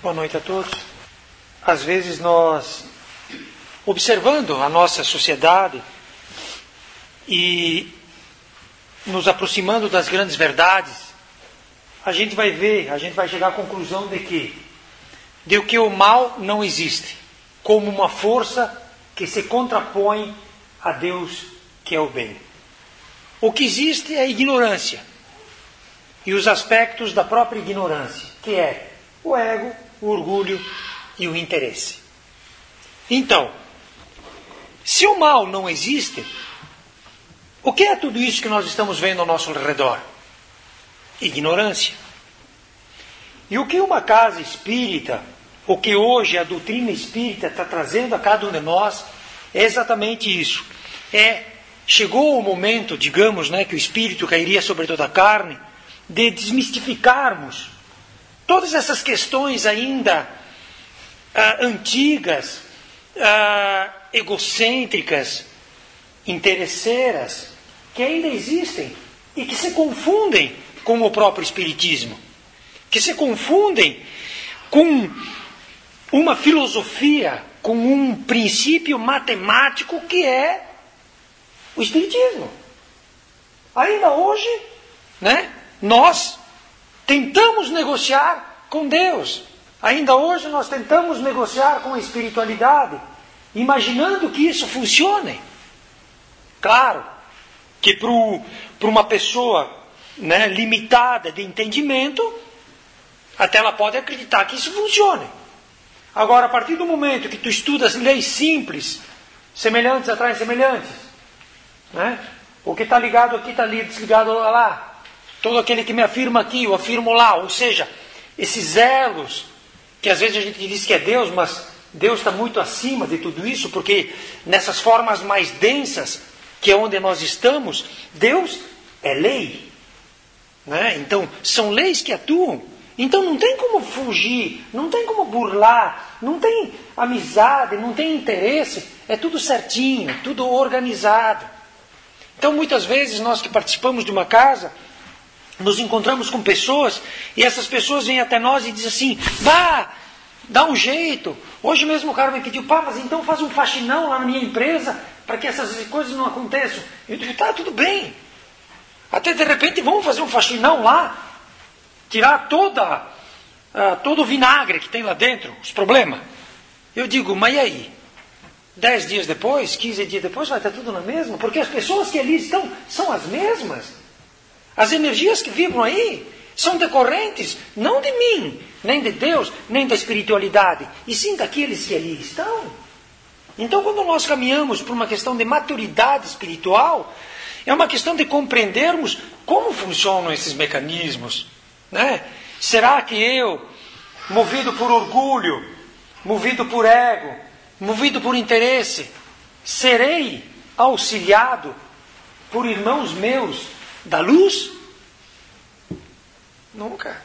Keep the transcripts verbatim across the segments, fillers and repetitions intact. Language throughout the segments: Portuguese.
Boa noite a todos. Às vezes nós, observando a nossa sociedade e nos aproximando das grandes verdades, a gente vai ver, a gente vai chegar à conclusão de que, de que o mal não existe, como uma força que se contrapõe a Deus, que é o bem. O que existe é a ignorância e os aspectos da própria ignorância, que é o ego, o orgulho e o interesse. Então, se o mal não existe, o que é tudo isso que nós estamos vendo ao nosso redor? Ignorância. E o que uma casa espírita, o que hoje a doutrina espírita está trazendo a cada um de nós, é exatamente isso. É, chegou o momento, digamos, né, que o espírito cairia sobre toda a carne, de desmistificarmos todas essas questões ainda ah, antigas, ah, egocêntricas, interesseiras, que ainda existem e que se confundem com o próprio espiritismo, que se confundem com uma filosofia, com um princípio matemático que é o espiritismo. Ainda hoje, né, nós tentamos negociar com Deus. Ainda hoje nós tentamos negociar com a espiritualidade, imaginando que isso funcione. Claro que para uma pessoa, né, limitada de entendimento, até ela pode acreditar que isso funcione. Agora, a partir do momento que tu estudas leis simples, semelhantes atraem semelhantes, né? O que está ligado aqui está desligado lá. Todo aquele que me afirma aqui, eu afirmo lá. Ou seja, esses elos, que às vezes a gente diz que é Deus, mas Deus está muito acima de tudo isso, porque nessas formas mais densas, que é onde nós estamos, Deus é lei, né? Então, são leis que atuam. Então não tem como fugir, não tem como burlar, não tem amizade, não tem interesse, é tudo certinho, tudo organizado. Então muitas vezes nós que participamos de uma casa, nos encontramos com pessoas, e essas pessoas vêm até nós e dizem assim, vá, dá um jeito. Hoje mesmo o cara me pediu, pá, mas então faz um faxinão lá na minha empresa, para que essas coisas não aconteçam. Eu digo, tá, tudo bem. Até de repente vamos fazer um faxinão lá, tirar toda, uh, todo o vinagre que tem lá dentro, os problemas. Eu digo, mas e aí? Dez dias depois, quinze dias depois, vai estar tudo na mesma? Porque as pessoas que ali estão são as mesmas. As energias que vibram aí são decorrentes não de mim, nem de Deus, nem da espiritualidade, e sim daqueles que ali estão. Então, quando nós caminhamos por uma questão de maturidade espiritual, é uma questão de compreendermos como funcionam esses mecanismos. Né? Será que eu, movido por orgulho, movido por ego, movido por interesse, serei auxiliado por irmãos meus da luz? Nunca.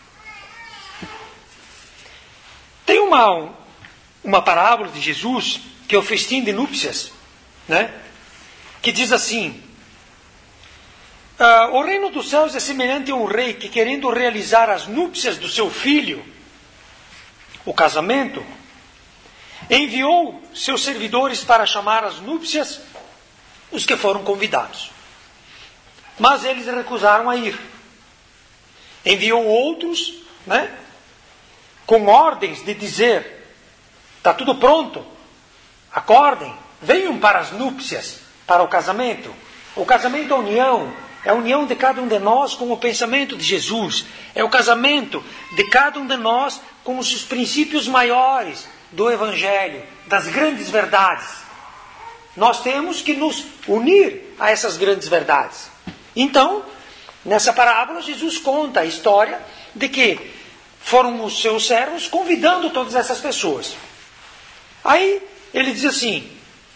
Tem uma, uma parábola de Jesus, que é o festim de núpcias, né? Que diz assim, Uh, o reino dos céus é semelhante a um rei que, querendo realizar as núpcias do seu filho, o casamento, enviou seus servidores para chamar às núpcias os que foram convidados. Mas eles recusaram a ir. Enviou outros, né, com ordens de dizer, está tudo pronto, acordem, venham para as núpcias, para o casamento. O casamento é a união. É a união de cada um de nós com o pensamento de Jesus. É o casamento de cada um de nós com os princípios maiores do Evangelho, das grandes verdades. Nós temos que nos unir a essas grandes verdades. Então, nessa parábola, Jesus conta a história de que foram os seus servos convidando todas essas pessoas. Aí, ele diz assim...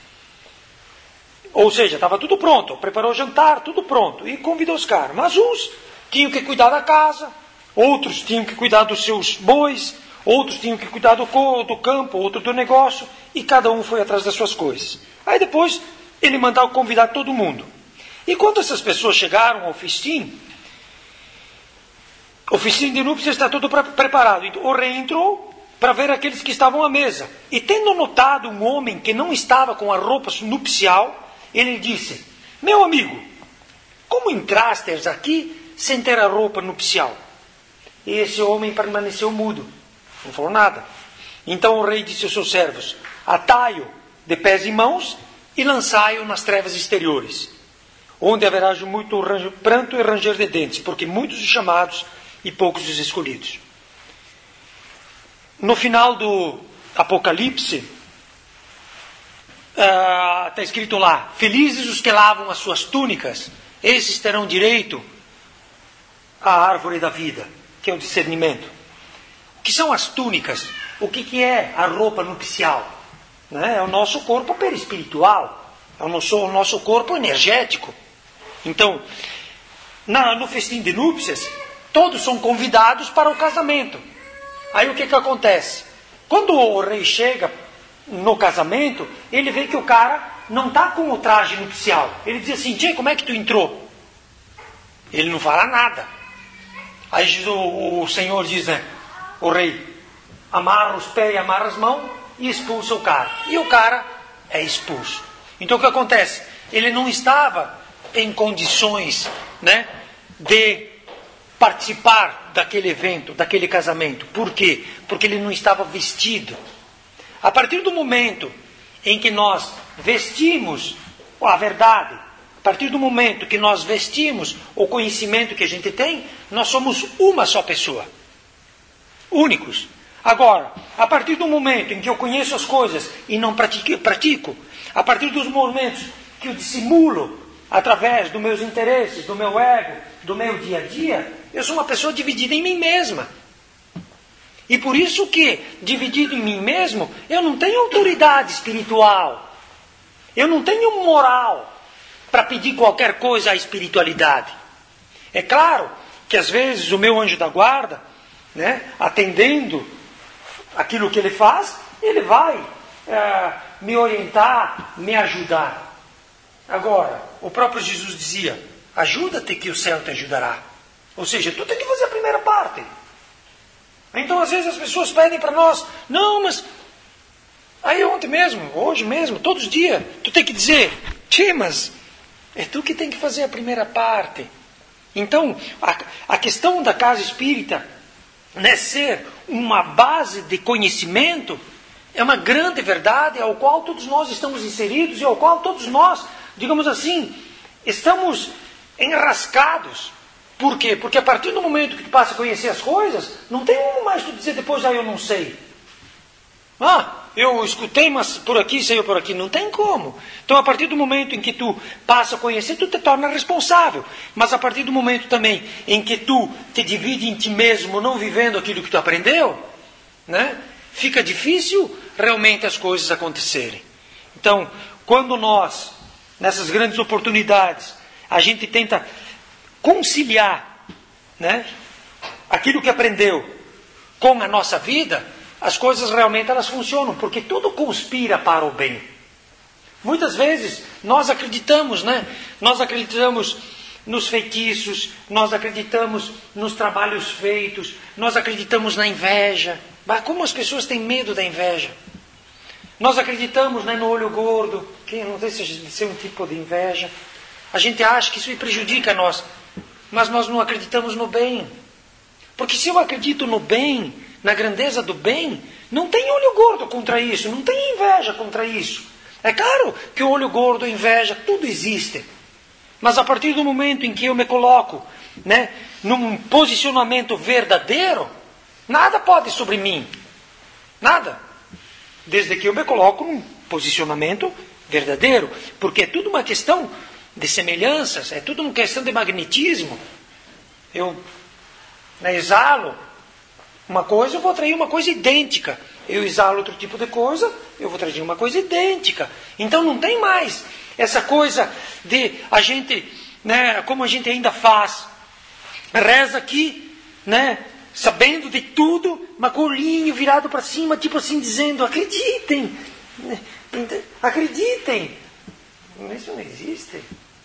Ou seja, estava tudo pronto, preparou o jantar, tudo pronto, e convidou os caras. Mas uns tinham que cuidar da casa, outros tinham que cuidar dos seus bois, outros tinham que cuidar do, do campo, outro do negócio, e cada um foi atrás das suas coisas. Aí depois ele mandou convidar todo mundo. E quando essas pessoas chegaram ao festim, o festim de núpcias está tudo preparado. Então, o rei entrou para ver aqueles que estavam à mesa. E tendo notado um homem que não estava com a roupa nupcial, ele disse: meu amigo, como entrastes aqui sem ter a roupa nupcial? E esse homem permaneceu mudo, não falou nada. Então o rei disse aos seus servos: atai-o de pés e mãos e lançai-o nas trevas exteriores, onde haverá muito pranto e ranger de dentes, porque muitos os chamados e poucos os escolhidos. No final do Apocalipse, está uh, escrito lá: felizes os que lavam as suas túnicas, esses terão direito à árvore da vida, que é o discernimento. O que são as túnicas? O que, que é a roupa nupcial? Né? É o nosso corpo perispiritual, é o nosso, o nosso corpo energético. Então, na, no festim de núpcias, todos são convidados para o casamento. Aí o que, que acontece? Quando o rei chega no casamento, ele vê que o cara não está com o traje nupcial. Ele diz assim: tia, como é que tu entrou? Ele não fala nada. Aí o, o Senhor diz, né, o rei, amarra os pés e amarra as mãos e expulsa o cara. E o cara é expulso. Então o que acontece? Ele não estava em condições, né, de participar daquele evento, daquele casamento. Por quê? Porque ele não estava vestido. A partir do momento em que nós vestimos a verdade, a partir do momento que nós vestimos o conhecimento que a gente tem, nós somos uma só pessoa. Únicos. Agora, a partir do momento em que eu conheço as coisas e não pratico, pratico, a partir dos momentos que eu dissimulo através dos meus interesses, do meu ego, do meu dia a dia, eu sou uma pessoa dividida em mim mesma. E por isso que, dividido em mim mesmo, eu não tenho autoridade espiritual. Eu não tenho moral para pedir qualquer coisa à espiritualidade. É claro que às vezes o meu anjo da guarda, né, atendendo aquilo que ele faz, ele vai é, me orientar, me ajudar. Agora, o próprio Jesus dizia: ajuda-te que o céu te ajudará. Ou seja, tu tem que fazer a primeira parte. Então, às vezes, as pessoas pedem para nós: não, mas... Aí ontem mesmo, hoje mesmo, todos os dias, tu tem que dizer: tchê, mas é tu que tem que fazer a primeira parte. Então, a, a questão da casa espírita, né, ser uma base de conhecimento, é uma grande verdade ao qual todos nós estamos inseridos e ao qual todos nós, digamos assim, estamos enrascados. Por quê? Porque a partir do momento que tu passa a conhecer as coisas, não tem como mais tu dizer depois: ah, eu não sei. Ah, eu escutei, mas por aqui, saiu por aqui. Não tem como. Então, a partir do momento em que tu passa a conhecer, tu te torna responsável. Mas a partir do momento também em que tu te divide em ti mesmo, não vivendo aquilo que tu aprendeu, né, fica difícil realmente as coisas acontecerem. Então, quando nós, nessas grandes oportunidades, a gente tenta conciliar, né, aquilo que aprendeu com a nossa vida, as coisas realmente elas funcionam, porque tudo conspira para o bem. Muitas vezes nós acreditamos, né, nós acreditamos nos feitiços, nós acreditamos nos trabalhos feitos, nós acreditamos na inveja. Mas como as pessoas têm medo da inveja? Nós acreditamos, né, no olho gordo, que não sei se é um tipo de inveja. A gente acha que isso prejudica a nós. Mas nós não acreditamos no bem. Porque se eu acredito no bem, na grandeza do bem, não tem olho gordo contra isso, não tem inveja contra isso. É claro que o olho gordo, a inveja, tudo existe. Mas a partir do momento em que eu me coloco, né, num posicionamento verdadeiro, nada pode sobre mim. Nada. Desde que eu me coloco num posicionamento verdadeiro. Porque é tudo uma questão de semelhanças, é tudo uma questão de magnetismo. Eu, né, exalo uma coisa, eu vou atrair uma coisa idêntica. Eu exalo outro tipo de coisa, eu vou trazer uma coisa idêntica. Então não tem mais essa coisa de a gente, né, como a gente ainda faz, reza aqui, né, sabendo de tudo, mas com o olhinho virado para cima, tipo assim, dizendo: acreditem, acreditem. Isso não existe.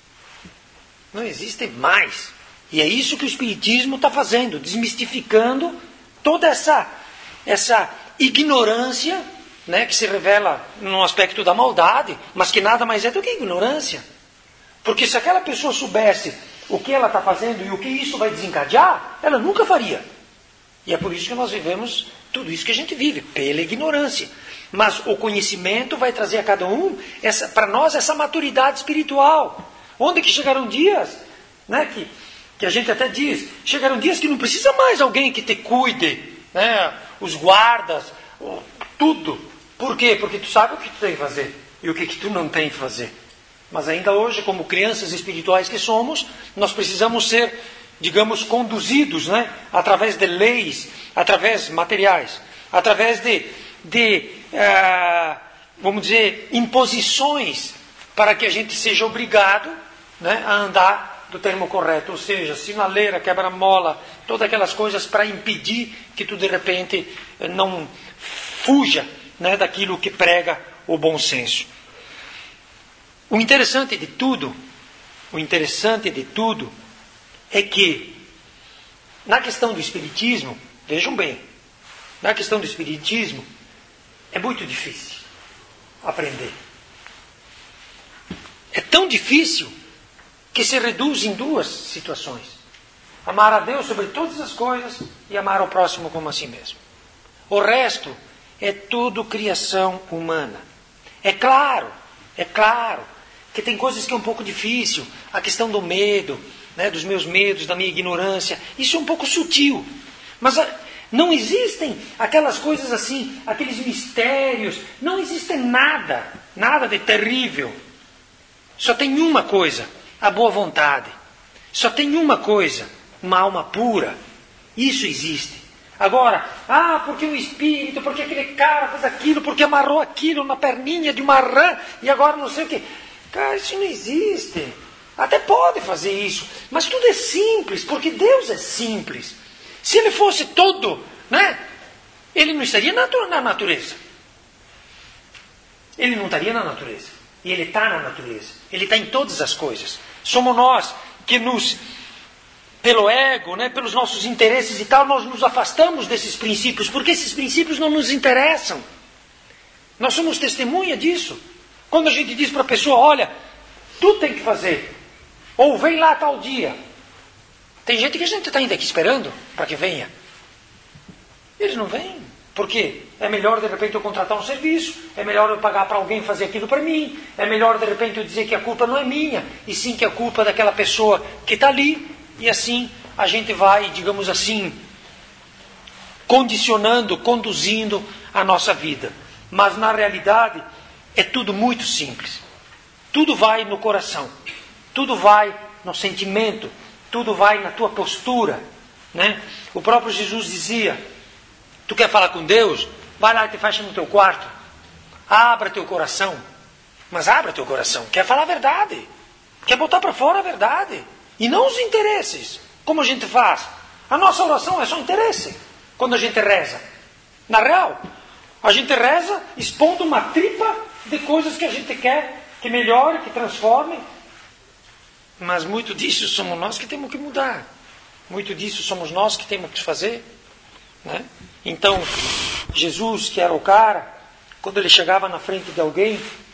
Não existe mais. E é isso que o Espiritismo está fazendo, desmistificando toda essa, essa ignorância, né, que se revela no aspecto da maldade, mas que nada mais é do que ignorância. Porque se aquela pessoa soubesse o que ela está fazendo e o que isso vai desencadear, ela nunca faria. E é por isso que nós vivemos tudo isso que a gente vive, pela ignorância. Mas o conhecimento vai trazer a cada um, para nós, essa maturidade espiritual. Onde que chegarão dias, né, que, que a gente até diz, chegarão dias que não precisa mais alguém que te cuide, né, os guardas, tudo. Por quê? Porque tu sabe o que tu tem que fazer e o que, que tu não tem que fazer. Mas ainda hoje, como crianças espirituais que somos, nós precisamos ser, digamos, conduzidos, né, através de leis, através materiais, através de, de uh, vamos dizer, imposições, para que a gente seja obrigado, né, a andar do termo correto. Ou seja, sinaleira, quebra-mola, todas aquelas coisas para impedir que tu de repente não fuja, né, daquilo que prega o bom senso. O interessante de tudo, o interessante de tudo é que na questão do espiritismo, vejam bem, na questão do espiritismo é muito difícil aprender. É tão difícil que se reduz em duas situações: amar a Deus sobre todas as coisas e amar ao próximo como a si mesmo. O resto é tudo criação humana. É claro, é claro que tem coisas que é um pouco difícil, a questão do medo, né, dos meus medos, da minha ignorância, isso é um pouco sutil. Mas a, não existem aquelas coisas assim, aqueles mistérios, não existe nada, nada de terrível. Só tem uma coisa, a boa vontade. Só tem uma coisa, uma alma pura. Isso existe. Agora, ah, porque o espírito, porque aquele cara fez aquilo, porque amarrou aquilo na perninha de uma rã, e agora não sei o quê. Cara, isso não existe. Até pode fazer isso, mas tudo é simples, porque Deus é simples. Se ele fosse todo, né, ele não estaria na natureza. Ele não estaria na natureza. E ele está na natureza. Ele está em todas as coisas. Somos nós que nos, pelo ego, né, pelos nossos interesses e tal, nós nos afastamos desses princípios, porque esses princípios não nos interessam. Nós somos testemunha disso. Quando a gente diz para a pessoa, olha, tu tem que fazer, ou vem lá tal dia. Tem gente que a gente está ainda aqui esperando para que venha. Eles não vêm. Por quê? É melhor de repente eu contratar um serviço, é melhor eu pagar para alguém fazer aquilo para mim, é melhor de repente eu dizer que a culpa não é minha, e sim que a culpa é daquela pessoa que está ali, e assim a gente vai, digamos assim, condicionando, conduzindo a nossa vida. Mas na realidade é tudo muito simples. Tudo vai no coração, tudo vai no sentimento, tudo vai na tua postura, né? O próprio Jesus dizia, tu quer falar com Deus? Vai lá e te fecha no teu quarto. Abra teu coração. Mas abra teu coração. Quer falar a verdade. Quer botar para fora a verdade. E não os interesses. Como a gente faz? A nossa oração é só interesse. Quando a gente reza. Na real, a gente reza expondo uma tripa de coisas que a gente quer que melhore, que transforme. Mas muito disso somos nós que temos que mudar. Muito disso somos nós que temos que fazer. Né? Então, Jesus, que era o cara, quando ele chegava na frente de alguém,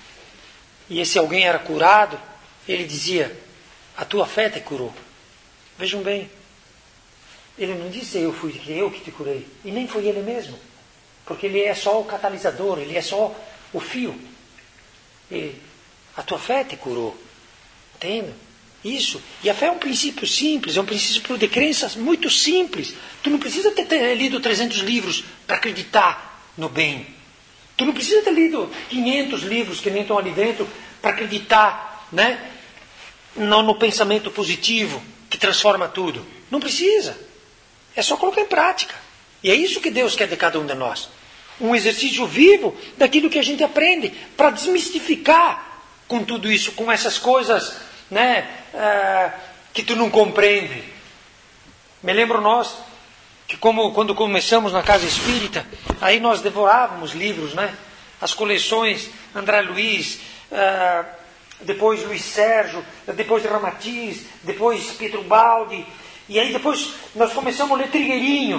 e esse alguém era curado, ele dizia, a tua fé te curou. Vejam bem, ele não disse eu fui eu que te curei, e nem foi ele mesmo, porque ele é só o catalisador, ele é só o fio. Ele, a tua fé te curou. Entende? Isso. E a fé é um princípio simples, é um princípio de crenças muito simples. Tu não precisa ter, ter lido trezentos livros para acreditar no bem. Tu não precisa ter lido quinhentos livros que nem estão ali dentro para acreditar, né, no, no pensamento positivo que transforma tudo. Não precisa. É só colocar em prática. E é isso que Deus quer de cada um de nós. Um exercício vivo daquilo que a gente aprende para desmistificar com tudo isso, com essas coisas, né, uh, que tu não compreende. Me lembro nós que como, quando começamos na casa espírita, aí nós devorávamos livros, né? As coleções André Luiz, uh, depois Luiz Sérgio, depois Ramatiz, depois Pietro Baldi, e aí depois nós começamos a ler Trigueirinho.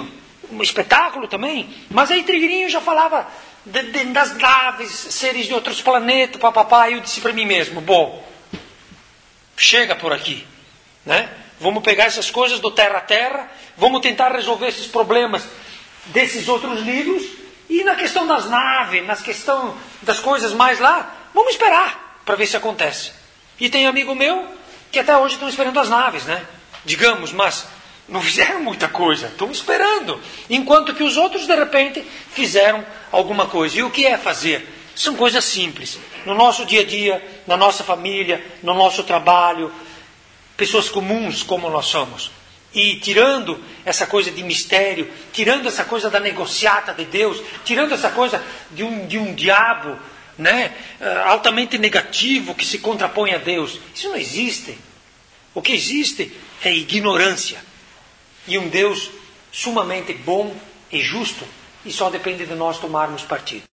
um espetáculo também. Mas aí Trigueirinho já falava de, de, das naves, seres de outros planetas, papapá, e eu disse para mim mesmo, bom, chega por aqui, né? Vamos pegar essas coisas do terra a terra, vamos tentar resolver esses problemas desses outros livros, e na questão das naves, na questão das coisas mais lá, vamos esperar para ver se acontece. E tem amigo meu que até hoje estão esperando as naves, né? Digamos, mas não fizeram muita coisa, estão esperando. Enquanto que os outros, de repente, fizeram alguma coisa. E o que é fazer? São coisas simples. No nosso dia a dia, na nossa família, no nosso trabalho, pessoas comuns como nós somos. E tirando essa coisa de mistério, tirando essa coisa da negociata de Deus, tirando essa coisa de um, de um diabo, né, altamente negativo que se contrapõe a Deus. Isso não existe. O que existe é ignorância. E um Deus sumamente bom e justo. E só depende de nós tomarmos partido.